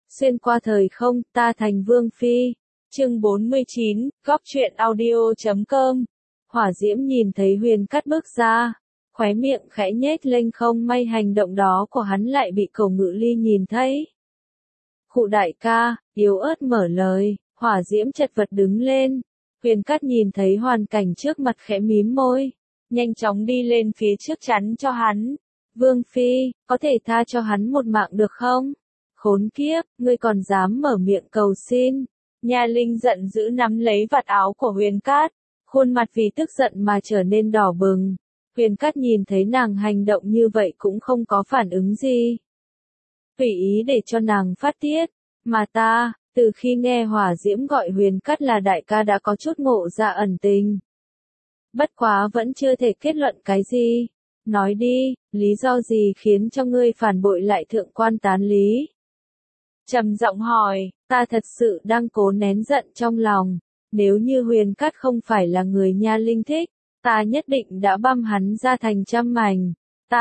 Xuyên qua thời không, ta thành Vương Phi. Chương 49, Góc truyện audio.com. Hỏa Diễm nhìn thấy Huyền Cát bước ra, khóe miệng khẽ nhếch lên, không may hành động đó của hắn lại bị Cổ Ngự Ly nhìn thấy. Khụ đại ca, yếu ớt mở lời. Hỏa Diễm chật vật đứng lên. Huyền Cát nhìn thấy hoàn cảnh trước mặt khẽ mím môi, nhanh chóng đi lên phía trước chắn cho hắn. Vương Phi, có thể tha cho hắn một mạng được không? Khốn kiếp, ngươi còn dám mở miệng cầu xin. Nha Linh giận dữ nắm lấy vạt áo của Huyền Cát, khuôn mặt vì tức giận mà trở nên đỏ bừng. Huyền Cát nhìn thấy nàng hành động như vậy cũng không có phản ứng gì. Tùy ý để cho nàng phát tiết, mà ta, từ khi nghe Hỏa Diễm gọi Huyền Cát là đại ca đã có chút ngộ ra ẩn tình. Bất quá vẫn chưa thể kết luận cái gì. Nói đi, lý do gì khiến cho ngươi phản bội lại thượng quan Tán Lý? Trầm giọng hỏi, ta thật sự đang cố nén giận trong lòng. Nếu như Huyền Cát không phải là người Nha Linh thích, ta nhất định đã băm hắn ra thành trăm mảnh.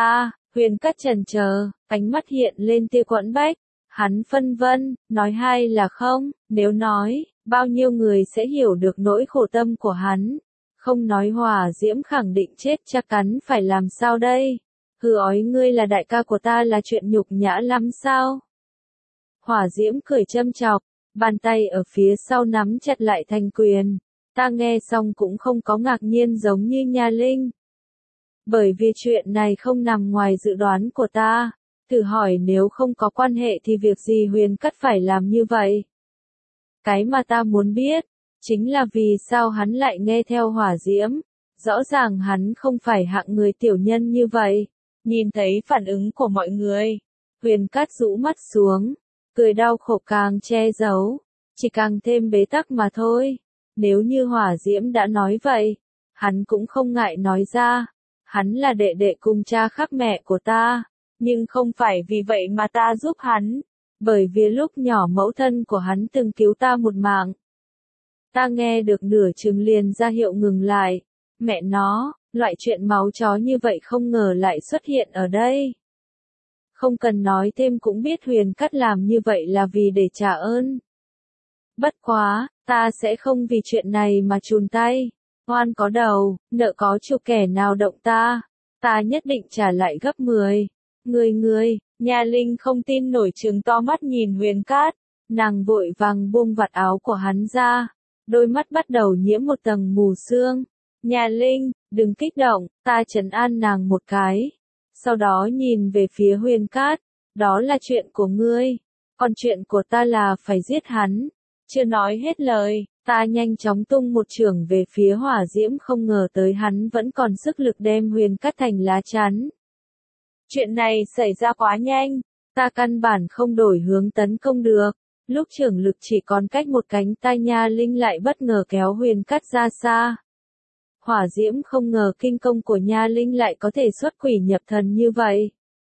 Huyền Cát chần chờ, ánh mắt hiện lên tia quẫn bách. Hắn phân vân, nói hay là không, nếu nói, bao nhiêu người sẽ hiểu được nỗi khổ tâm của hắn. Không nói Hỏa Diễm khẳng định chết chắc cắn phải làm sao đây? Hừ, ói ngươi là đại ca của ta là chuyện nhục nhã lắm sao? Hỏa Diễm cười châm chọc, bàn tay ở phía sau nắm chặt lại thành quyền. Ta nghe xong cũng không có ngạc nhiên giống như Nha Linh. Bởi vì chuyện này không nằm ngoài dự đoán của ta. Thử hỏi nếu không có quan hệ thì việc gì Huyền Cát phải làm như vậy? Cái mà ta muốn biết, chính là vì sao hắn lại nghe theo Hỏa Diễm. Rõ ràng hắn không phải hạng người tiểu nhân như vậy. Nhìn thấy phản ứng của mọi người, Huyền Cát rũ mắt xuống, cười đau khổ càng che giấu, chỉ càng thêm bế tắc mà thôi. Nếu như Hỏa Diễm đã nói vậy, hắn cũng không ngại nói ra. Hắn là đệ đệ cùng cha khác mẹ của ta, nhưng không phải vì vậy mà ta giúp hắn. Bởi vì lúc nhỏ mẫu thân của hắn từng cứu ta một mạng. Ta nghe được nửa chừng liền ra hiệu ngừng lại. Mẹ nó, loại chuyện máu chó như vậy không ngờ lại xuất hiện ở đây. Không cần nói thêm cũng biết Huyền Cát làm như vậy là vì để trả ơn. Bất quá, ta sẽ không vì chuyện này mà chùn tay. Oan có đầu, nợ có chủ, kẻ nào động ta nhất định trả lại gấp 10. Ngươi, Nha Linh không tin nổi trừng to mắt nhìn Huyền Cát. Nàng vội vàng buông vạt áo của hắn ra. Đôi mắt bắt đầu nhiễm một tầng mù sương. Nha Linh, đừng kích động, ta trấn an nàng một cái. Sau đó nhìn về phía Huyền Cát, đó là chuyện của ngươi, còn chuyện của ta là phải giết hắn. Chưa nói hết lời, ta nhanh chóng tung một chưởng về phía Hỏa Diễm, không ngờ tới hắn vẫn còn sức lực đem Huyền Cát thành lá chắn. Chuyện này xảy ra quá nhanh, ta căn bản không đổi hướng tấn công được. Lúc chưởng lực chỉ còn cách một cánh tay, Nha Linh lại bất ngờ kéo Huyền Cát ra xa. Hỏa Diễm không ngờ kinh công của Nha Linh lại có thể xuất quỷ nhập thần như vậy.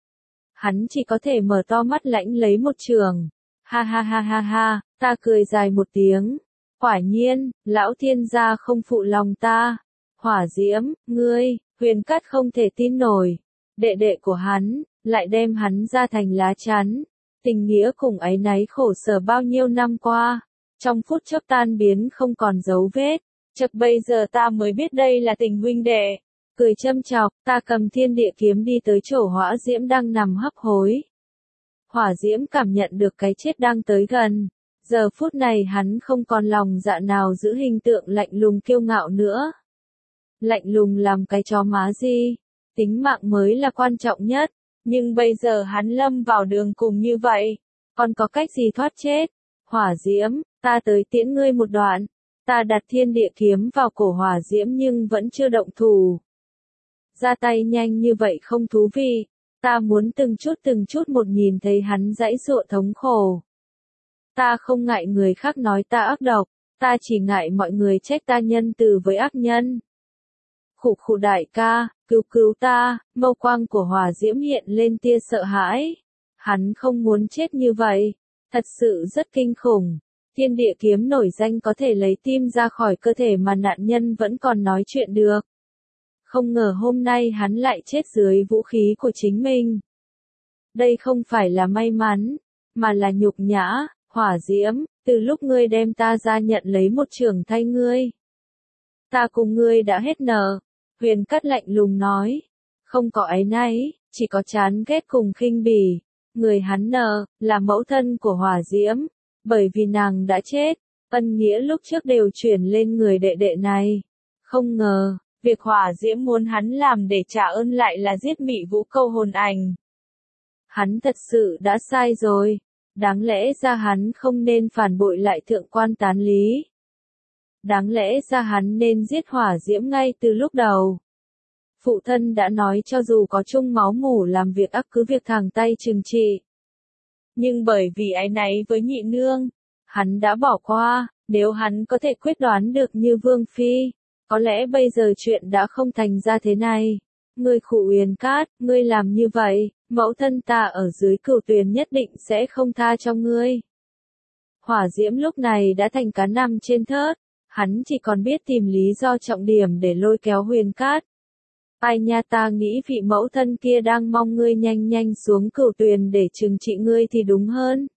Hắn chỉ có thể mở to mắt lãnh lấy một chưởng. Ha ha ha ha ha, ta cười dài một tiếng. Quả nhiên, lão thiên gia không phụ lòng ta. Hỏa Diễm, ngươi, Huyền Cát không thể tin nổi. Đệ đệ của hắn, lại đem hắn ra thành lá chắn. Tình nghĩa cùng áy náy khổ sở bao nhiêu năm qua, trong phút chốc tan biến không còn dấu vết. Chợt bây giờ ta mới biết đây là tình huynh đệ. Cười châm chọc, ta cầm Thiên Địa kiếm đi tới chỗ Hỏa Diễm đang nằm hấp hối. Hỏa Diễm cảm nhận được cái chết đang tới gần. Giờ phút này hắn không còn lòng dạ nào giữ hình tượng lạnh lùng kiêu ngạo nữa. Lạnh lùng làm cái chó má gì? Tính mạng mới là quan trọng nhất. Nhưng bây giờ hắn lâm vào đường cùng như vậy, còn có cách gì thoát chết? Hỏa Diễm, ta tới tiễn ngươi một đoạn. Ta đặt Thiên Địa kiếm vào cổ Hỏa Diễm nhưng vẫn chưa động thủ. Ra tay nhanh như vậy không thú vị. Ta muốn từng chút một nhìn thấy hắn giãy giụa thống khổ. Ta không ngại người khác nói ta ác độc, ta chỉ ngại mọi người trách ta nhân từ với ác nhân. Khụ đại ca, cứu ta. Mâu quang của Hỏa Diễm hiện lên tia sợ hãi. Hắn không muốn chết như vậy, thật sự rất kinh khủng. Thiên Địa kiếm nổi danh có thể lấy tim ra khỏi cơ thể mà nạn nhân vẫn còn nói chuyện được. Không ngờ hôm nay hắn lại chết dưới vũ khí của chính mình. Đây không phải là may mắn, mà là nhục nhã, Hỏa Diễm, từ lúc ngươi đem ta ra nhận lấy một chưởng thay ngươi. Ta cùng ngươi đã hết nợ, Huyền Cát lạnh lùng nói, không có áy náy, chỉ có chán ghét cùng khinh bỉ. Người hắn nợ, là mẫu thân của Hỏa Diễm, bởi vì nàng đã chết, ân nghĩa lúc trước đều chuyển lên người đệ đệ này. Không ngờ, việc Hỏa Diễm muốn hắn làm để trả ơn lại là giết Mị Vũ Câu hồn ảnh. Hắn thật sự đã sai rồi, đáng lẽ ra hắn không nên phản bội lại thượng quan Tán Lý. Đáng lẽ ra hắn nên giết Hỏa Diễm ngay từ lúc đầu. Phụ thân đã nói cho dù có chung máu mủ làm việc ác cứ việc thẳng tay trừng trị. Nhưng bởi vì áy náy với nhị nương, hắn đã bỏ qua, nếu hắn có thể quyết đoán được như Vương Phi, có lẽ bây giờ chuyện đã không thành ra thế này. Ngươi Khụ Uyên Cát, ngươi làm như vậy, mẫu thân ta ở dưới Cửu Tuyền nhất định sẽ không tha cho ngươi. Hỏa Diễm lúc này đã thành cá nằm trên thớt, hắn chỉ còn biết tìm lý do trọng điểm để lôi kéo Huyền Cát. Ai nha, ta nghĩ vị mẫu thân kia đang mong ngươi nhanh nhanh xuống Cửu Tuyền để trừng trị ngươi thì đúng hơn.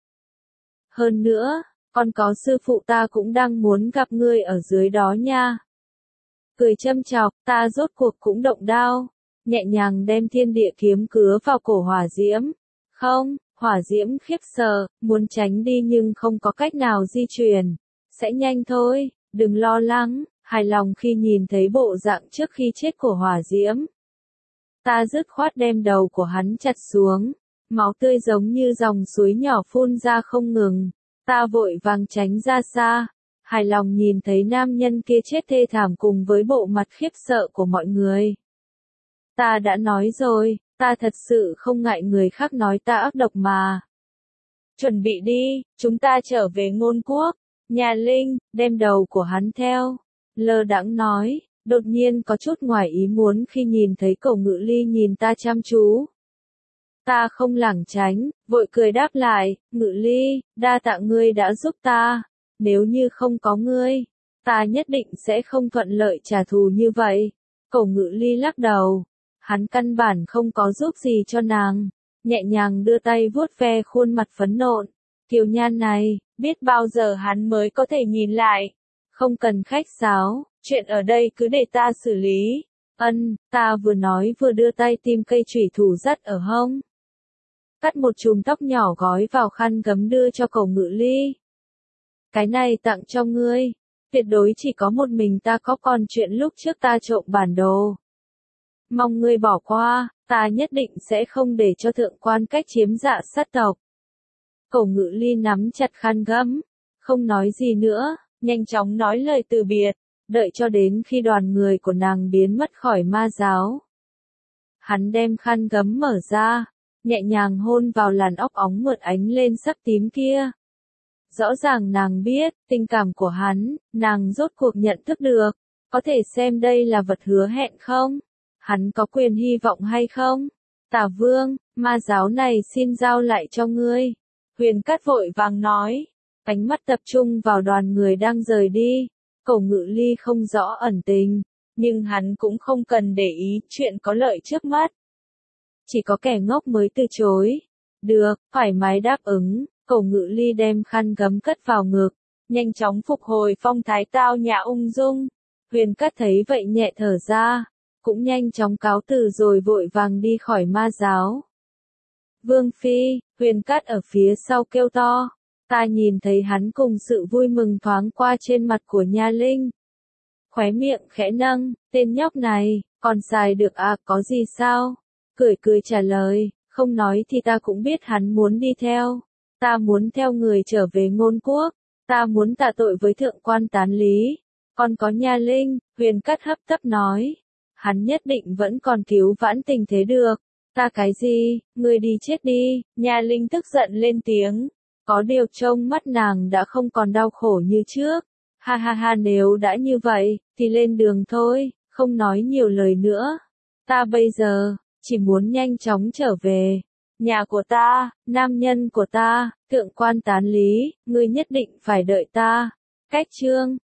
Hơn nữa, còn có sư phụ ta cũng đang muốn gặp ngươi ở dưới đó nha. Cười châm chọc, ta rốt cuộc cũng động đao, nhẹ nhàng đem thiên địa kiếm cứa vào cổ Hỏa Diễm. Không, Hỏa Diễm khiếp sợ, muốn tránh đi nhưng không có cách nào di chuyển. Sẽ nhanh thôi, đừng lo lắng, hài lòng khi nhìn thấy bộ dạng trước khi chết của Hỏa Diễm. Ta dứt khoát đem đầu của hắn chặt xuống, máu tươi giống như dòng suối nhỏ phun ra không ngừng. Ta vội vàng tránh ra xa, hài lòng nhìn thấy nam nhân kia chết thê thảm cùng với bộ mặt khiếp sợ của mọi người. Ta đã nói rồi, ta thật sự không ngại người khác nói ta ác độc mà. Chuẩn bị đi, chúng ta trở về Ngôn Quốc. Nhà Linh, đem đầu của hắn theo. Lơ đãng nói, đột nhiên có chút ngoài ý muốn khi nhìn thấy Cổ Ngự Ly nhìn ta chăm chú. Ta không lảng tránh, vội cười đáp lại, Ngự Ly, đa tạ ngươi đã giúp ta. Nếu như không có ngươi, ta nhất định sẽ không thuận lợi trả thù như vậy. Cổ Ngự Ly lắc đầu. Hắn căn bản không có giúp gì cho nàng, nhẹ nhàng đưa tay vuốt ve khuôn mặt phấn nộn. Kiều nhan này, biết bao giờ hắn mới có thể nhìn lại. Không cần khách sáo, chuyện ở đây cứ để ta xử lý. Ta vừa nói vừa đưa tay tìm cây chủy thủ dắt ở hông. Cắt một chùm tóc nhỏ gói vào khăn gấm đưa cho Cổ Ngự Ly. Cái này tặng cho ngươi, tuyệt đối chỉ có một mình ta có, còn chuyện lúc trước ta trộm bản đồ. Mong ngươi bỏ qua, ta nhất định sẽ không để cho thượng quan Cách chiếm dạ sát tộc. Cổ Ngự Ly nắm chặt khăn gấm, không nói gì nữa, nhanh chóng nói lời từ biệt, đợi cho đến khi đoàn người của nàng biến mất khỏi ma giáo. Hắn đem khăn gấm mở ra, nhẹ nhàng hôn vào làn óc óng mượt ánh lên sắc tím kia. Rõ ràng nàng biết, tình cảm của hắn, nàng rốt cuộc nhận thức được, có thể xem đây là vật hứa hẹn không? Hắn có quyền hy vọng hay không? Tả Vương, ma giáo này xin giao lại cho ngươi. Huyền Cát vội vàng nói, ánh mắt tập trung vào đoàn người đang rời đi. Cổ Ngự Ly không rõ ẩn tình, nhưng hắn cũng không cần để ý chuyện có lợi trước mắt. Chỉ có kẻ ngốc mới từ chối. Được, thoải mái đáp ứng. Cổ Ngự Ly đem khăn gấm cất vào ngực, nhanh chóng phục hồi phong thái tao nhã ung dung. Huyền Cát thấy vậy nhẹ thở ra, cũng nhanh chóng cáo từ rồi vội vàng đi khỏi ma giáo. Vương Phi, Huyền Cát ở phía sau kêu to. Ta nhìn thấy hắn cùng sự vui mừng thoáng qua trên mặt của Nha Linh. Khóe miệng khẽ nâng, tên nhóc này, còn xài được à, có gì sao? Cười cười trả lời, không nói thì ta cũng biết hắn muốn đi theo. Ta muốn theo người trở về Ngôn Quốc, ta muốn tạ tội với thượng quan Tán Lý. Còn có Nha Linh, Huyền Cát hấp tấp nói. Hắn nhất định vẫn còn cứu vãn tình thế được. Ta cái gì, ngươi đi chết đi, Nha Linh tức giận lên tiếng. Có điều trông mắt nàng đã không còn đau khổ như trước. Ha ha ha, nếu đã như vậy, thì lên đường thôi, không nói nhiều lời nữa. Ta bây giờ, chỉ muốn nhanh chóng trở về. Nhà của ta, nam nhân của ta, thượng quan Tán Lý, ngươi nhất định phải đợi ta. Cách chương